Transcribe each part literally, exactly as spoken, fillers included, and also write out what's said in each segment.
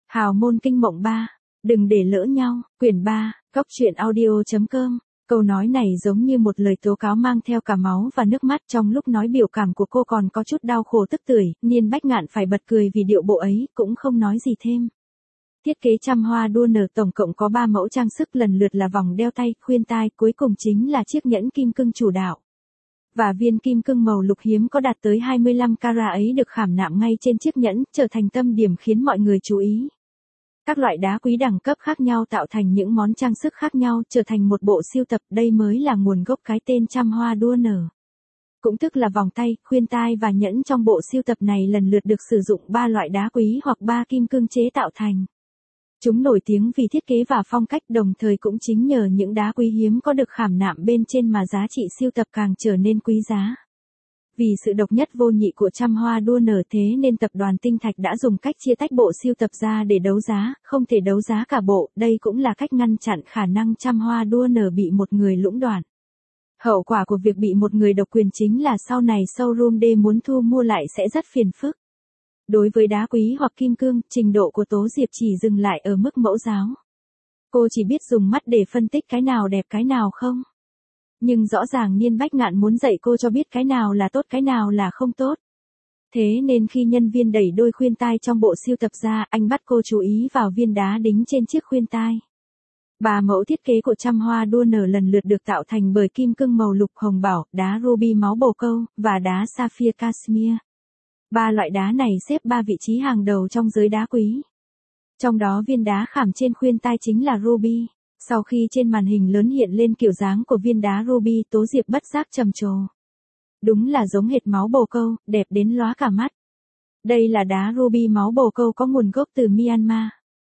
Hào môn kinh mộng ba. Đừng để lỡ nhau. Quyển ba. Góc truyện audio.com. Câu nói này giống như một lời tố cáo mang theo cả máu và nước mắt. Trong lúc nói biểu cảm của cô còn có chút đau khổ tức tưởi, Niên Bách Ngạn phải bật cười vì điệu bộ ấy, cũng không nói gì thêm. Thiết kế trăm hoa đua nở tổng cộng có ba mẫu trang sức, lần lượt là vòng đeo tay, khuyên tai, cuối cùng chính là chiếc nhẫn kim cương chủ đạo. Và viên kim cương màu lục hiếm có đạt tới hai mươi lăm carat ấy được khảm nạm ngay trên chiếc nhẫn, trở thành tâm điểm khiến mọi người chú ý. Các loại đá quý đẳng cấp khác nhau tạo thành những món trang sức khác nhau, trở thành một bộ sưu tập, đây mới là nguồn gốc cái tên trăm hoa đua nở. Cũng tức là vòng tay, khuyên tai và nhẫn trong bộ sưu tập này lần lượt được sử dụng ba loại đá quý hoặc ba kim cương chế tạo thành. Chúng nổi tiếng vì thiết kế và phong cách, đồng thời cũng chính nhờ những đá quý hiếm có được khảm nạm bên trên mà giá trị sưu tập càng trở nên quý giá. Vì sự độc nhất vô nhị của trăm hoa đua nở thế nên tập đoàn Tinh Thạch đã dùng cách chia tách bộ sưu tập ra để đấu giá, không thể đấu giá cả bộ, đây cũng là cách ngăn chặn khả năng trăm hoa đua nở bị một người lũng đoạn. Hậu quả của việc bị một người độc quyền chính là sau này showroom D muốn thu mua lại sẽ rất phiền phức. Đối với đá quý hoặc kim cương, trình độ của Tố Diệp chỉ dừng lại ở mức mẫu giáo. Cô chỉ biết dùng mắt để phân tích cái nào đẹp cái nào không. Nhưng rõ ràng Niên Bách Ngạn muốn dạy cô cho biết cái nào là tốt cái nào là không tốt. Thế nên khi nhân viên đẩy đôi khuyên tai trong bộ sưu tập ra, anh bắt cô chú ý vào viên đá đính trên chiếc khuyên tai. Ba mẫu thiết kế của trăm hoa đua nở lần lượt được tạo thành bởi kim cương màu lục hồng bảo, đá ruby máu bồ câu, và đá sapphire cashmere. Ba loại đá này xếp ba vị trí hàng đầu trong giới đá quý. Trong đó viên đá khảm trên khuyên tai chính là ruby. Sau khi trên màn hình lớn hiện lên kiểu dáng của viên đá ruby, Tố Diệp bất giác trầm trồ. Đúng là giống hệt máu bồ câu, đẹp đến lóa cả mắt. Đây là đá ruby máu bồ câu có nguồn gốc từ Myanmar.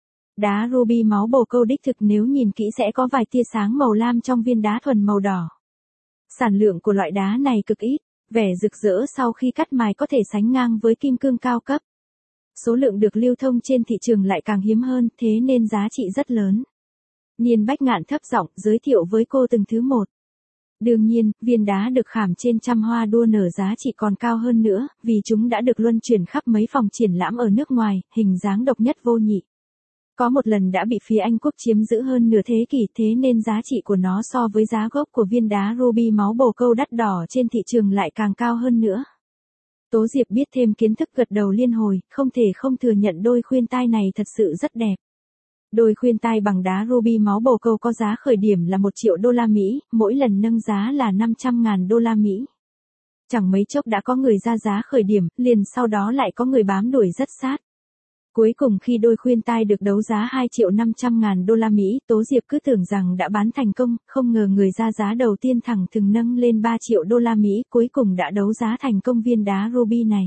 Đá ruby máu bồ câu đích thực nếu nhìn kỹ sẽ có vài tia sáng màu lam trong viên đá thuần màu đỏ. Sản lượng của loại đá này cực ít, vẻ rực rỡ sau khi cắt mài có thể sánh ngang với kim cương cao cấp. Số lượng được lưu thông trên thị trường lại càng hiếm hơn, thế nên giá trị rất lớn. Niên Bách Ngạn thấp giọng giới thiệu với cô từng thứ một. Đương nhiên, viên đá được khảm trên trăm hoa đua nở giá trị còn cao hơn nữa, vì chúng đã được luân chuyển khắp mấy phòng triển lãm ở nước ngoài, hình dáng độc nhất vô nhị. Có một lần đã bị phía Anh Quốc chiếm giữ hơn nửa thế kỷ, thế nên giá trị của nó so với giá gốc của viên đá ruby máu bồ câu đắt đỏ trên thị trường lại càng cao hơn nữa. Tố Diệp biết thêm kiến thức gật đầu liên hồi, không thể không thừa nhận đôi khuyên tai này thật sự rất đẹp. Đôi khuyên tai bằng đá ruby máu bồ câu có giá khởi điểm là một triệu đô la Mỹ, mỗi lần nâng giá là năm trăm ngàn đô la Mỹ. Chẳng mấy chốc đã có người ra giá khởi điểm, liền sau đó lại có người bám đuổi rất sát. Cuối cùng khi đôi khuyên tai được đấu giá hai triệu năm trăm ngàn đô la Mỹ, Tố Diệp cứ tưởng rằng đã bán thành công, không ngờ người ra giá đầu tiên thẳng thừng nâng lên ba triệu đô la Mỹ, cuối cùng đã đấu giá thành công viên đá ruby này.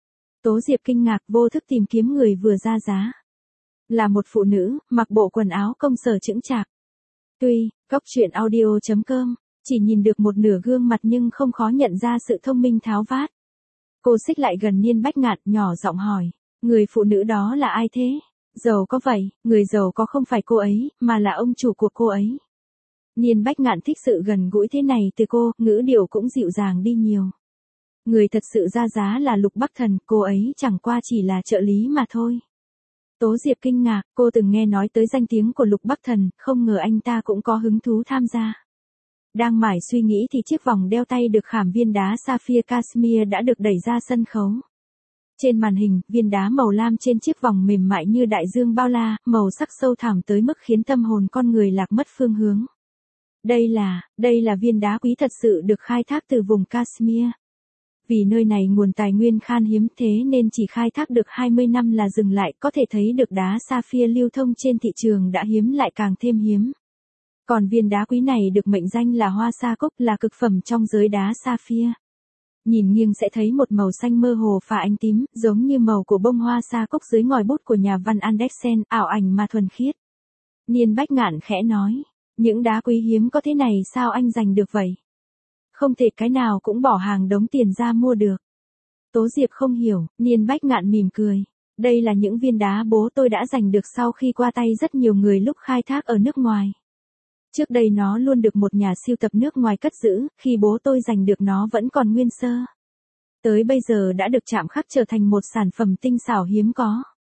Tố Diệp kinh ngạc vô thức tìm kiếm người vừa ra giá. Là một phụ nữ, mặc bộ quần áo công sở chững chạc. Tuy, góc truyện audio.com, chỉ nhìn được một nửa gương mặt nhưng không khó nhận ra sự thông minh tháo vát. Cô xích lại gần Niên Bách Ngạn, nhỏ giọng hỏi. Người phụ nữ đó là ai thế? Giàu có vậy, người giàu có không phải cô ấy, mà là ông chủ của cô ấy. Niên Bách Ngạn thích sự gần gũi thế này từ cô, ngữ điệu cũng dịu dàng đi nhiều. Người thật sự ra giá là Lục Bắc Thần, cô ấy chẳng qua chỉ là trợ lý mà thôi. Tố Diệp kinh ngạc, cô từng nghe nói tới danh tiếng của Lục Bắc Thần, không ngờ anh ta cũng có hứng thú tham gia. Đang mải suy nghĩ thì chiếc vòng đeo tay được khảm viên đá sapphire cashmere đã được đẩy ra sân khấu. Trên màn hình, viên đá màu lam trên chiếc vòng mềm mại như đại dương bao la, màu sắc sâu thẳm tới mức khiến tâm hồn con người lạc mất phương hướng. Đây là, đây là viên đá quý thật sự được khai thác từ vùng Kashmir. Vì nơi này nguồn tài nguyên khan hiếm thế nên chỉ khai thác được hai mươi năm là dừng lại, có thể thấy được đá sapphire lưu thông trên thị trường đã hiếm lại càng thêm hiếm. Còn viên đá quý này được mệnh danh là hoa sa cúc, là cực phẩm trong giới đá sapphire. Nhìn nghiêng sẽ thấy một màu xanh mơ hồ pha ánh tím, giống như màu của bông hoa sa cúc dưới ngòi bút của nhà văn Andersen, ảo ảnh mà thuần khiết. Niên Bách Ngạn khẽ nói, những đá quý hiếm có thế này sao anh giành được vậy? Không thể cái nào cũng bỏ hàng đống tiền ra mua được. Tố Diệp không hiểu, Niên Bách Ngạn mỉm cười. Đây là những viên đá bố tôi đã giành được sau khi qua tay rất nhiều người lúc khai thác ở nước ngoài. Trước đây nó luôn được một nhà sưu tập nước ngoài cất giữ, khi bố tôi giành được nó vẫn còn nguyên sơ. Tới bây giờ đã được chạm khắc trở thành một sản phẩm tinh xảo hiếm có.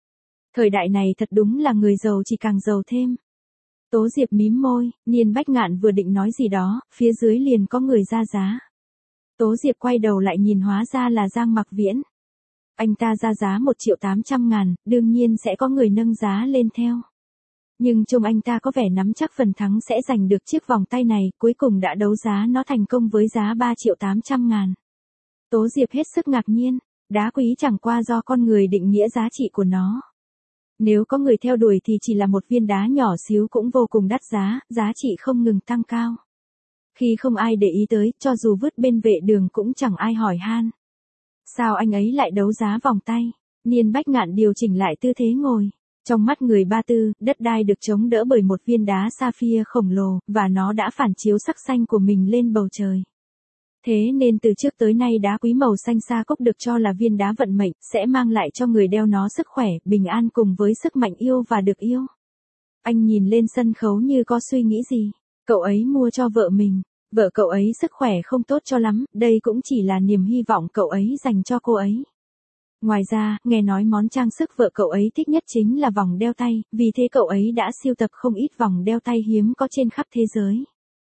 Thời đại này thật đúng là người giàu chỉ càng giàu thêm. Tố Diệp mím môi, Niên Bách Ngạn vừa định nói gì đó, phía dưới liền có người ra giá. Tố Diệp quay đầu lại nhìn hóa ra là Giang Mặc Viễn. Anh ta ra giá một triệu tám trăm ngàn, đương nhiên sẽ có người nâng giá lên theo. Nhưng trông anh ta có vẻ nắm chắc phần thắng sẽ giành được chiếc vòng tay này, cuối cùng đã đấu giá nó thành công với giá ba triệu tám trăm ngàn. Tố Diệp hết sức ngạc nhiên, đá quý chẳng qua do con người định nghĩa giá trị của nó. Nếu có người theo đuổi thì chỉ là một viên đá nhỏ xíu cũng vô cùng đắt giá, giá trị không ngừng tăng cao. Khi không ai để ý tới, cho dù vứt bên vệ đường cũng chẳng ai hỏi han. Sao anh ấy lại đấu giá vòng tay? Niên Bách Ngạn điều chỉnh lại tư thế ngồi. Trong mắt người Ba Tư, đất đai được chống đỡ bởi một viên đá sapphire khổng lồ, và nó đã phản chiếu sắc xanh của mình lên bầu trời. Thế nên từ trước tới nay đá quý màu xanh sa cốc được cho là viên đá vận mệnh, sẽ mang lại cho người đeo nó sức khỏe, bình an cùng với sức mạnh yêu và được yêu. Anh nhìn lên sân khấu như có suy nghĩ gì. Cậu ấy mua cho vợ mình. Vợ cậu ấy sức khỏe không tốt cho lắm, đây cũng chỉ là niềm hy vọng cậu ấy dành cho cô ấy. Ngoài ra, nghe nói món trang sức vợ cậu ấy thích nhất chính là vòng đeo tay, vì thế cậu ấy đã sưu tập không ít vòng đeo tay hiếm có trên khắp thế giới.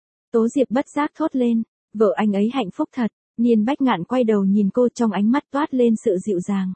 Tố Diệp bất giác thốt lên, vợ anh ấy hạnh phúc thật. Niên Bách Ngạn quay đầu nhìn cô, trong ánh mắt toát lên sự dịu dàng.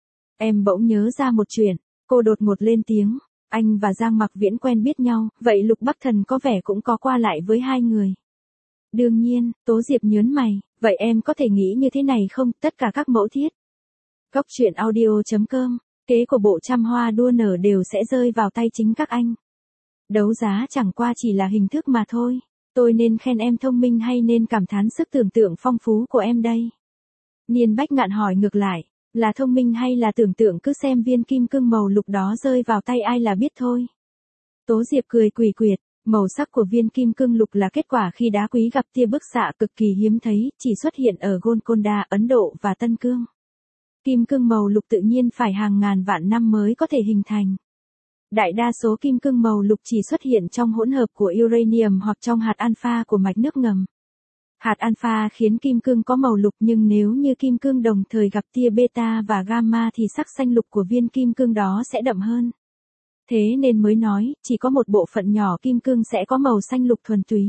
Em bỗng nhớ ra một chuyện, cô đột ngột lên tiếng, anh và Giang Mặc Viễn quen biết nhau, vậy Lục Bắc Thần có vẻ cũng có qua lại với hai người. Đương nhiên, Tố Diệp nhớn mày, vậy em có thể nghĩ như thế này không, tất cả các mẫu thiết. Cốc truyện audio chấm com, kế của bộ trăm hoa đua nở đều sẽ rơi vào tay chính các anh. Đấu giá chẳng qua chỉ là hình thức mà thôi, tôi nên khen em thông minh hay nên cảm thán sức tưởng tượng phong phú của em đây? Niên Bách Ngạn hỏi ngược lại, là thông minh hay là tưởng tượng, cứ xem viên kim cương màu lục đó rơi vào tay ai là biết thôi. Tố Diệp cười quỷ quyệt. Màu sắc của viên kim cương lục là kết quả khi đá quý gặp tia bức xạ cực kỳ hiếm thấy, chỉ xuất hiện ở Golconda, Ấn Độ và Tân Cương. Kim cương màu lục tự nhiên phải hàng ngàn vạn năm mới có thể hình thành. Đại đa số kim cương màu lục chỉ xuất hiện trong hỗn hợp của uranium hoặc trong hạt alpha của mạch nước ngầm. Hạt alpha khiến kim cương có màu lục, nhưng nếu như kim cương đồng thời gặp tia beta và gamma thì sắc xanh lục của viên kim cương đó sẽ đậm hơn. Thế nên mới nói, chỉ có một bộ phận nhỏ kim cương sẽ có màu xanh lục thuần túy.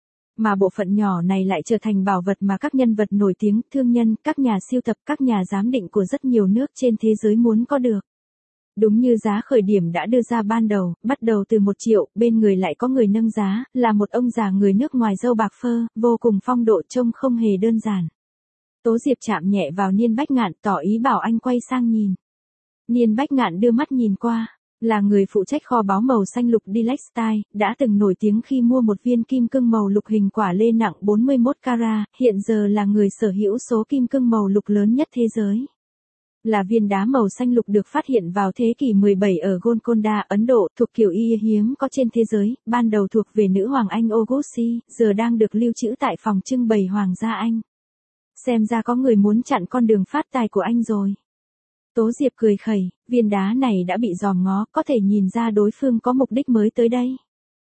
Mà bộ phận nhỏ này lại trở thành bảo vật mà các nhân vật nổi tiếng, thương nhân, các nhà sưu tập, các nhà giám định của rất nhiều nước trên thế giới muốn có được. Đúng như giá khởi điểm đã đưa ra ban đầu, bắt đầu từ một triệu, bên người lại có người nâng giá, là một ông già người nước ngoài râu bạc phơ, vô cùng phong độ, trông không hề đơn giản. Tố Diệp chạm nhẹ vào Niên Bách Ngạn, tỏ ý bảo anh quay sang nhìn. Niên Bách Ngạn đưa mắt nhìn qua. Là người phụ trách kho báu màu xanh lục Deluxe Style, đã từng nổi tiếng khi mua một viên kim cương màu lục hình quả lê nặng bốn mươi mốt carat, hiện giờ là người sở hữu số kim cương màu lục lớn nhất thế giới. Là viên đá màu xanh lục được phát hiện vào thế kỷ mười bảy ở Golconda, Ấn Độ, thuộc kiểu y hiếm có trên thế giới, ban đầu thuộc về nữ hoàng Anh Auguste, giờ đang được lưu trữ tại phòng trưng bày Hoàng gia Anh. Xem ra có người muốn chặn con đường phát tài của anh rồi. Tố Diệp cười khẩy, viên đá này đã bị dòm ngó, có thể nhìn ra đối phương có mục đích mới tới đây.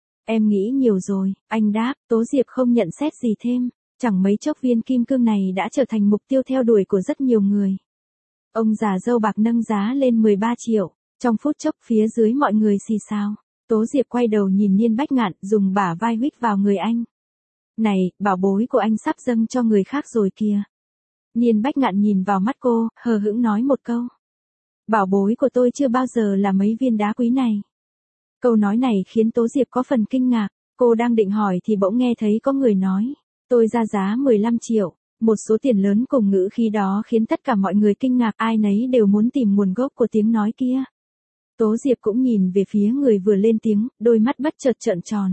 Em nghĩ nhiều rồi, anh đáp. Tố Diệp không nhận xét gì thêm, chẳng mấy chốc viên kim cương này đã trở thành mục tiêu theo đuổi của rất nhiều người. Ông già râu bạc nâng giá lên mười ba triệu, trong phút chốc phía dưới mọi người xì xào. Tố Diệp quay đầu nhìn Niên Bách Ngạn, dùng bả vai huých vào người anh. Này, bảo bối của anh sắp dâng cho người khác rồi kìa. Niên Bách Ngạn nhìn vào mắt cô, hờ hững nói một câu. Bảo bối của tôi chưa bao giờ là mấy viên đá quý này. Câu nói này khiến Tố Diệp có phần kinh ngạc, cô đang định hỏi thì bỗng nghe thấy có người nói, tôi ra giá mười lăm triệu, một số tiền lớn cùng ngữ khí đó khiến tất cả mọi người kinh ngạc, ai nấy đều muốn tìm nguồn gốc của tiếng nói kia. Tố Diệp cũng nhìn về phía người vừa lên tiếng, đôi mắt bất chợt trợn tròn.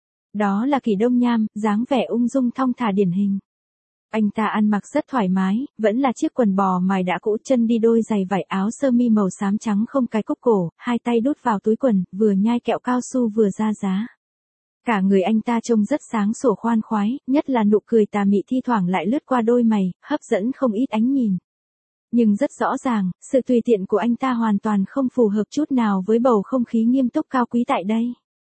Đó là Kỷ Đông Nham, dáng vẻ ung dung thong thả điển hình. Anh ta ăn mặc rất thoải mái, vẫn là chiếc quần bò mài đã cũ, chân đi đôi giày vải, áo sơ mi màu xám trắng không cái cúc cổ, hai tay đút vào túi quần, vừa nhai kẹo cao su vừa ra giá. Cả người anh ta trông rất sáng sủa khoan khoái, nhất là nụ cười tà mị thi thoảng lại lướt qua đôi mày, hấp dẫn không ít ánh nhìn. Nhưng rất rõ ràng, sự tùy tiện của anh ta hoàn toàn không phù hợp chút nào với bầu không khí nghiêm túc cao quý tại đây.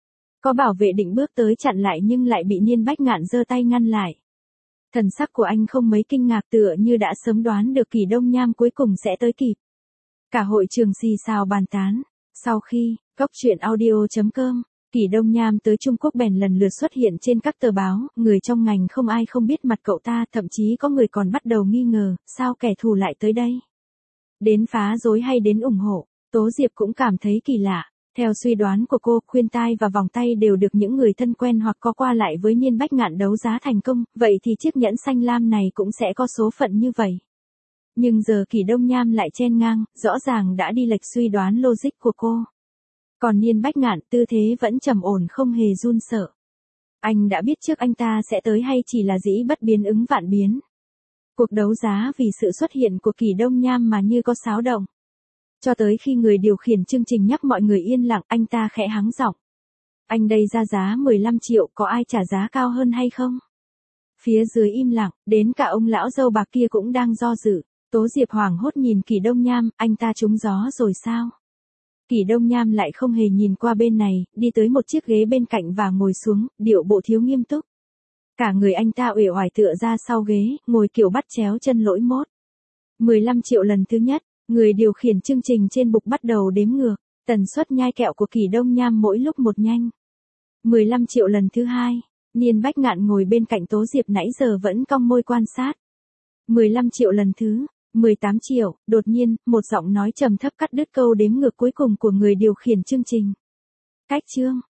Có bảo vệ định bước tới chặn lại nhưng lại bị Niên Bách Ngạn giơ tay ngăn lại. Thần sắc của anh không mấy kinh ngạc, tựa như đã sớm đoán được Kỷ Đông Nham cuối cùng sẽ tới kịp. Cả hội trường xì xào bàn tán. Sau khi, Cốc truyện audio chấm com, Kỷ Đông Nham tới Trung Quốc bèn lần lượt xuất hiện trên các tờ báo, người trong ngành không ai không biết mặt cậu ta, thậm chí có người còn bắt đầu nghi ngờ, sao kẻ thù lại tới đây? Đến phá rối hay đến ủng hộ? Tố Diệp cũng cảm thấy kỳ lạ. Theo suy đoán của cô, khuyên tai và vòng tay đều được những người thân quen hoặc có qua lại với Niên Bách Ngạn đấu giá thành công, vậy thì chiếc nhẫn xanh lam này cũng sẽ có số phận như vậy. Nhưng giờ Kỷ Đông Nham lại chen ngang, rõ ràng đã đi lệch suy đoán logic của cô. Còn Niên Bách Ngạn tư thế vẫn trầm ổn không hề run sợ. Anh đã biết trước anh ta sẽ tới hay chỉ là dĩ bất biến ứng vạn biến? Cuộc đấu giá vì sự xuất hiện của Kỷ Đông Nham mà như có xáo động. Cho tới khi người điều khiển chương trình nhắc mọi người yên lặng, anh ta khẽ hắng giọng. Anh đây ra giá mười lăm triệu, có ai trả giá cao hơn hay không? Phía dưới im lặng, đến cả ông lão râu bạc kia cũng đang do dự. Tố Diệp hoảng hốt nhìn Kỷ Đông Nham, anh ta trúng gió rồi sao? Kỷ Đông Nham lại không hề nhìn qua bên này, đi tới một chiếc ghế bên cạnh và ngồi xuống, điệu bộ thiếu nghiêm túc. Cả người anh ta uể oải tựa ra sau ghế, ngồi kiểu bắt chéo chân lỗi mốt. mười lăm triệu lần thứ nhất, người điều khiển chương trình trên bục bắt đầu đếm ngược, tần suất nhai kẹo của Kỷ Đông Nham mỗi lúc một nhanh. mười lăm triệu lần thứ hai, Niên Bách Ngạn ngồi bên cạnh Tố Diệp nãy giờ vẫn cong môi quan sát. mười lăm triệu lần thứ, mười tám triệu, đột nhiên, một giọng nói trầm thấp cắt đứt câu đếm ngược cuối cùng của người điều khiển chương trình. Cách chương,